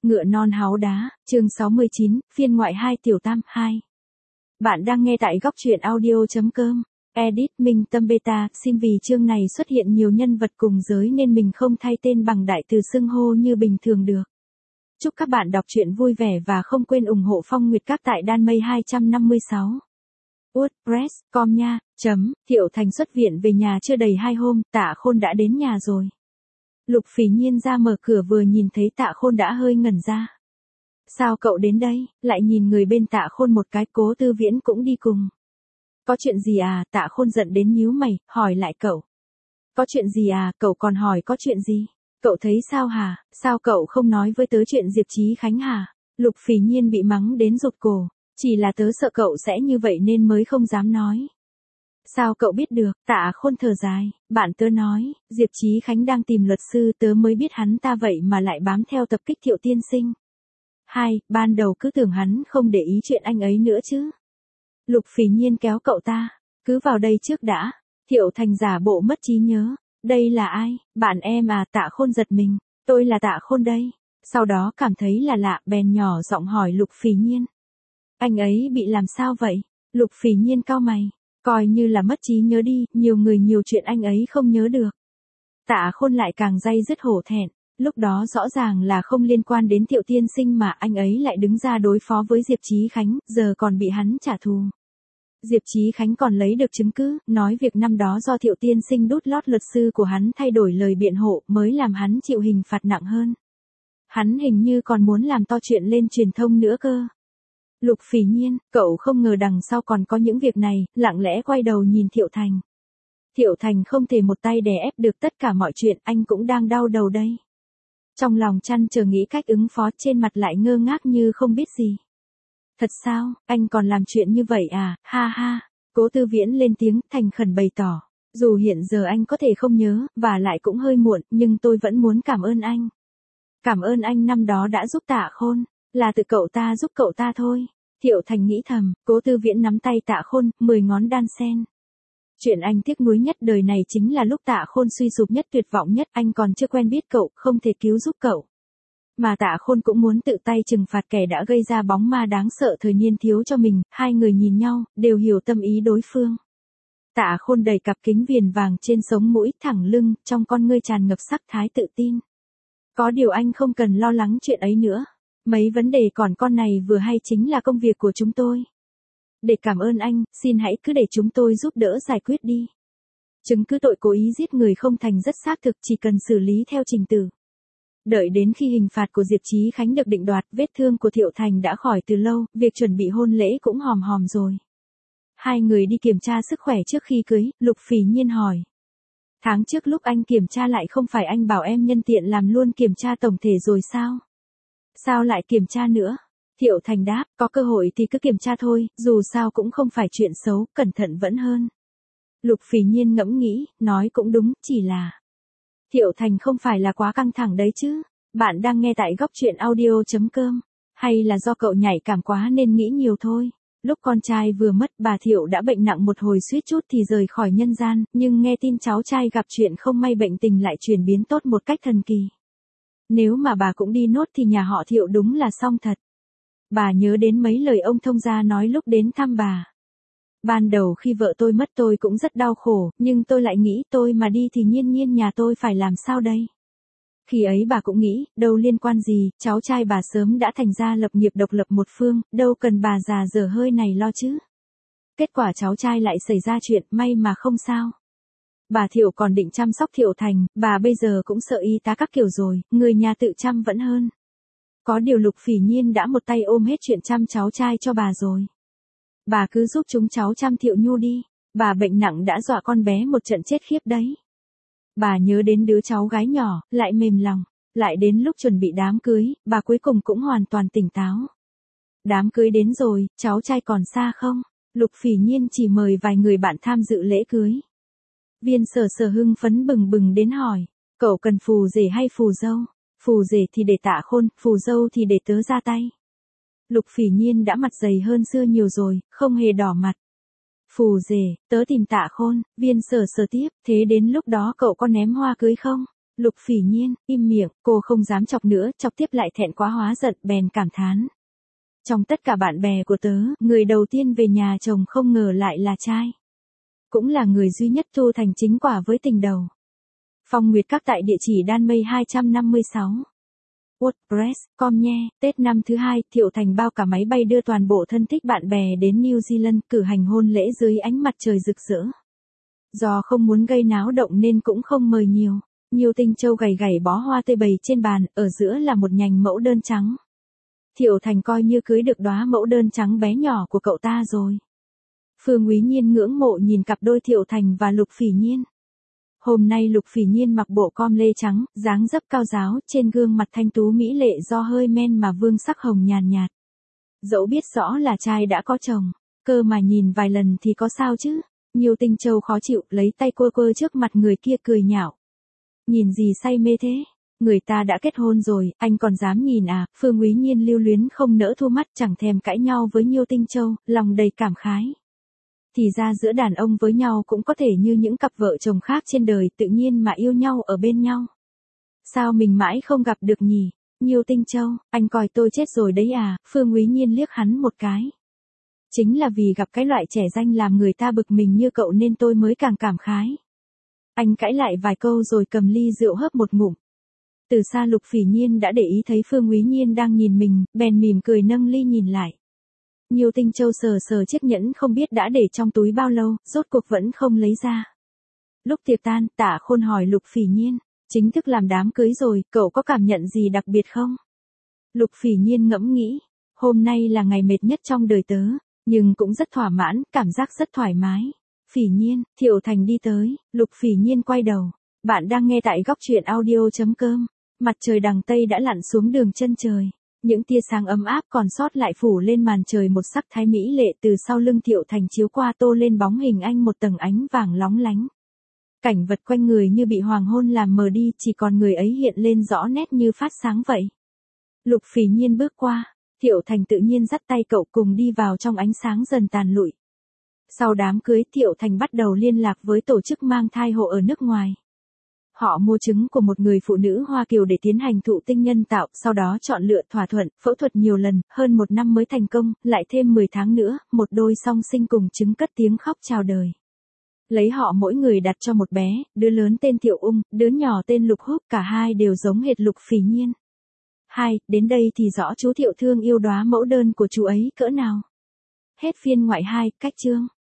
Ngựa non háu đá, chương 69, phiên ngoại 2 tiểu tam 2. Bạn đang nghe tại góc truyện audio.com. Edit Minh Tâm Beta, xin vì chương này xuất hiện nhiều nhân vật cùng giới nên mình không thay tên bằng đại từ xưng hô như bình thường được. Chúc các bạn đọc truyện vui vẻ và không quên ủng hộ Phong Nguyệt Các tại Đan Mây 256. WordPress.com nha, Thiệu Thành xuất viện về nhà chưa đầy 2 hôm, Tạ Khôn đã đến nhà rồi. Lục Phỉ Nhiên ra mở cửa vừa nhìn thấy Tạ Khôn đã hơi ngẩn ra. Sao cậu đến đây? Lại nhìn người bên Tạ Khôn một cái, Cố Tư Viễn cũng đi cùng. Có chuyện gì à? Tạ Khôn giận đến nhíu mày, hỏi lại cậu. Có chuyện gì à? Cậu còn hỏi có chuyện gì? Cậu thấy sao hả? Sao cậu không nói với tớ chuyện Diệp Chí Khánh hả? Lục Phỉ Nhiên bị mắng đến rụt cổ. Chỉ là tớ sợ cậu sẽ như vậy nên mới không dám nói. Sao cậu biết được? Tạ Khôn thở dài, bạn tớ nói, Diệp Chí Khánh đang tìm luật sư, tớ mới biết hắn ta vậy mà lại bám theo tập kích Thiệu tiên sinh. Ban đầu cứ tưởng hắn không để ý chuyện anh ấy nữa chứ. Lục Phỉ Nhiên kéo cậu ta, cứ vào đây trước đã. Thiệu Thành giả bộ mất trí nhớ, đây là ai? Bạn em à? Tạ Khôn giật mình, tôi là Tạ Khôn đây. Sau đó cảm thấy là lạ, bèn nhỏ giọng hỏi Lục Phỉ Nhiên. Anh ấy bị làm sao vậy? Lục Phỉ Nhiên cau mày. Coi như là mất trí nhớ đi, nhiều người nhiều chuyện anh ấy không nhớ được. Tạ Khôn lại càng day dứt hổ thẹn, lúc đó rõ ràng là không liên quan đến Thiệu tiên sinh mà anh ấy lại đứng ra đối phó với Diệp Chí Khánh, giờ còn bị hắn trả thù. Diệp Chí Khánh còn lấy được chứng cứ, nói việc năm đó do Thiệu tiên sinh đút lót luật sư của hắn thay đổi lời biện hộ mới làm hắn chịu hình phạt nặng hơn. Hắn hình như còn muốn làm to chuyện lên truyền thông nữa cơ. Lục Phỉ Nhiên, cậu không ngờ đằng sau còn có những việc này, lặng lẽ quay đầu nhìn Thiệu Thành. Thiệu Thành không thể một tay đè ép được tất cả mọi chuyện, anh cũng đang đau đầu đây. Trong lòng trăn chờ nghĩ cách ứng phó, trên mặt lại ngơ ngác như không biết gì. Thật sao, anh còn làm chuyện như vậy à? Ha ha. Cố Tư Viễn lên tiếng, thành khẩn bày tỏ. Dù hiện giờ anh có thể không nhớ, và lại cũng hơi muộn, nhưng tôi vẫn muốn cảm ơn anh. Cảm ơn anh năm đó đã giúp Tạ Khôn. Là tự cậu ta giúp cậu ta thôi. Thiệu Thành nghĩ thầm, Cố Tư Viễn nắm tay Tạ Khôn, 10 ngón đan sen. Chuyện anh tiếc nuối nhất đời này chính là lúc Tạ Khôn suy sụp nhất, tuyệt vọng nhất, anh còn chưa quen biết cậu, không thể cứu giúp cậu. Mà Tạ Khôn cũng muốn tự tay trừng phạt kẻ đã gây ra bóng ma đáng sợ thời niên thiếu cho mình, hai người nhìn nhau, đều hiểu tâm ý đối phương. Tạ Khôn đầy cặp kính viền vàng trên sống mũi, thẳng lưng, trong con ngươi tràn ngập sắc thái tự tin. Có điều anh không cần lo lắng chuyện ấy nữa. Mấy vấn đề còn con này vừa hay chính là công việc của chúng tôi. Để cảm ơn anh, xin hãy cứ để chúng tôi giúp đỡ giải quyết đi. Chứng cứ tội cố ý giết người không thành rất xác thực, chỉ cần xử lý theo trình tự. Đợi đến khi hình phạt của Diệp Chí Khánh được định đoạt, vết thương của Thiệu Thành đã khỏi từ lâu, việc chuẩn bị hôn lễ cũng hòm hòm rồi. Hai người đi kiểm tra sức khỏe trước khi cưới, Lục Phỉ Nhiên hỏi. Tháng trước lúc anh kiểm tra lại không phải anh bảo em nhân tiện làm luôn kiểm tra tổng thể rồi sao? Sao lại kiểm tra nữa? Thiệu Thành đáp, có cơ hội thì cứ kiểm tra thôi, dù sao cũng không phải chuyện xấu, cẩn thận vẫn hơn. Lục Phỉ Nhiên ngẫm nghĩ, nói cũng đúng, chỉ là... Thiệu Thành không phải là quá căng thẳng đấy chứ? Bạn đang nghe tại góc truyện audio.com. Hay là do cậu nhạy cảm quá nên nghĩ nhiều thôi? Lúc con trai vừa mất, bà Thiệu đã bệnh nặng một hồi, suýt chút thì rời khỏi nhân gian, nhưng nghe tin cháu trai gặp chuyện không may, bệnh tình lại chuyển biến tốt một cách thần kỳ. Nếu mà bà cũng đi nốt thì nhà họ Thiệu đúng là xong thật. Bà nhớ đến mấy lời ông thông gia nói lúc đến thăm bà. Ban đầu khi vợ tôi mất tôi cũng rất đau khổ, nhưng tôi lại nghĩ tôi mà đi thì Nhiên Nhiên nhà tôi phải làm sao đây? Khi ấy bà cũng nghĩ, đâu liên quan gì, cháu trai bà sớm đã thành ra lập nghiệp độc lập một phương, đâu cần bà già dở hơi này lo chứ. Kết quả cháu trai lại xảy ra chuyện, may mà không sao. Bà Thiệu còn định chăm sóc Thiệu Thành, bà bây giờ cũng sợ y tá các kiểu rồi, người nhà tự chăm vẫn hơn. Có điều Lục Phỉ Nhiên đã một tay ôm hết chuyện chăm cháu trai cho bà rồi. Bà cứ giúp chúng cháu chăm Thiệu Nhu đi, bà bệnh nặng đã dọa con bé một trận chết khiếp đấy. Bà nhớ đến đứa cháu gái nhỏ, lại mềm lòng, lại đến lúc chuẩn bị đám cưới, bà cuối cùng cũng hoàn toàn tỉnh táo. Đám cưới đến rồi, cháu trai còn xa không? Lục Phỉ Nhiên chỉ mời vài người bạn tham dự lễ cưới. Viên Sở Sở hưng phấn bừng bừng đến hỏi, cậu cần phù rể hay phù dâu? Phù rể thì để Tạ Khôn, phù dâu thì để tớ ra tay. Lục Phỉ Nhiên đã mặt dày hơn xưa nhiều rồi, không hề đỏ mặt. Phù rể, tớ tìm Tạ Khôn, Viên Sở Sở tiếp, thế đến lúc đó cậu có ném hoa cưới không? Lục Phỉ Nhiên, im miệng, cô không dám chọc nữa, chọc tiếp lại thẹn quá hóa giận, bèn cảm thán. Trong tất cả bạn bè của tớ, người đầu tiên về nhà chồng không ngờ lại là trai. Cũng là người duy nhất thu thành chính quả với tình đầu. Phong Nguyệt Các tại địa chỉ Đan Mây 256. WordPress.com nhé. Tết năm thứ 2, Thiệu Thành bao cả máy bay đưa toàn bộ thân thích bạn bè đến New Zealand cử hành hôn lễ dưới ánh mặt trời rực rỡ. Do không muốn gây náo động nên cũng không mời nhiều. Nhiều Tinh Châu gầy gầy bó hoa tươi bày trên bàn, ở giữa là một nhành mẫu đơn trắng. Thiệu Thành coi như cưới được đóa mẫu đơn trắng bé nhỏ của cậu ta rồi. Phương Úy Nhiên ngưỡng mộ nhìn cặp đôi Thiệu Thành và Lục Phỉ Nhiên. Hôm nay Lục Phỉ Nhiên mặc bộ com lê trắng, dáng dấp cao ráo, trên gương mặt thanh tú mỹ lệ do hơi men mà vương sắc hồng nhàn nhạt. Dẫu biết rõ là trai đã có chồng, cơ mà nhìn vài lần thì có sao chứ? Nhiều Tinh Châu khó chịu, lấy tay quơ quơ trước mặt người kia cười nhạo. Nhìn gì say mê thế? Người ta đã kết hôn rồi, anh còn dám nhìn à? Phương Úy Nhiên lưu luyến không nỡ thu mắt, chẳng thèm cãi nhau với Nhiêu Tinh Châu, lòng đầy cảm khái. Thì ra giữa đàn ông với nhau cũng có thể như những cặp vợ chồng khác trên đời, tự nhiên mà yêu nhau ở bên nhau. Sao mình mãi không gặp được nhỉ? Nhiêu Tinh Châu, anh coi tôi chết rồi đấy à? Phương Úy Nhiên liếc hắn một cái. Chính là vì gặp cái loại trẻ danh làm người ta bực mình như cậu nên tôi mới càng cảm khái. Anh cãi lại vài câu rồi cầm ly rượu hớp một ngụm. Từ xa Lục Phỉ Nhiên đã để ý thấy Phương Úy Nhiên đang nhìn mình, bèn mỉm cười nâng ly nhìn lại. Nhiêu Tinh Châu sờ sờ chiếc nhẫn không biết đã để trong túi bao lâu, rốt cuộc vẫn không lấy ra. Lúc tiệc tan, Tạ Khôn hỏi Lục Phỉ Nhiên, chính thức làm đám cưới rồi, cậu có cảm nhận gì đặc biệt không? Lục Phỉ Nhiên ngẫm nghĩ, hôm nay là ngày mệt nhất trong đời tớ, nhưng cũng rất thỏa mãn, cảm giác rất thoải mái. Phỉ Nhiên, Thiệu Thành đi tới, Lục Phỉ Nhiên quay đầu. Bạn đang nghe tại góc truyện audio.com. Mặt trời đằng Tây đã lặn xuống đường chân trời. Những tia sáng ấm áp còn sót lại phủ lên màn trời một sắc thái mỹ lệ, từ sau lưng Thiệu Thành chiếu qua tô lên bóng hình anh một tầng ánh vàng lóng lánh. Cảnh vật quanh người như bị hoàng hôn làm mờ đi, chỉ còn người ấy hiện lên rõ nét như phát sáng vậy. Lục Phỉ Nhiên bước qua, Thiệu Thành tự nhiên dắt tay cậu cùng đi vào trong ánh sáng dần tàn lụi. Sau đám cưới, Thiệu Thành bắt đầu liên lạc với tổ chức mang thai hộ ở nước ngoài. Họ mua trứng của một người phụ nữ Hoa Kiều để tiến hành thụ tinh nhân tạo, sau đó chọn lựa thỏa thuận, phẫu thuật nhiều lần, hơn 1 năm mới thành công, lại thêm 10 tháng nữa, một đôi song sinh cùng trứng cất tiếng khóc chào đời. Lấy họ mỗi người đặt cho một bé, đứa lớn tên Thiệu Ung, đứa nhỏ tên Lục Húc, cả hai đều giống hệt Lục Phỉ Nhiên. Đến đây thì rõ chú Thiệu thương yêu đóa mẫu đơn của chú ấy cỡ nào. Hết phiên ngoại 2, cách chương.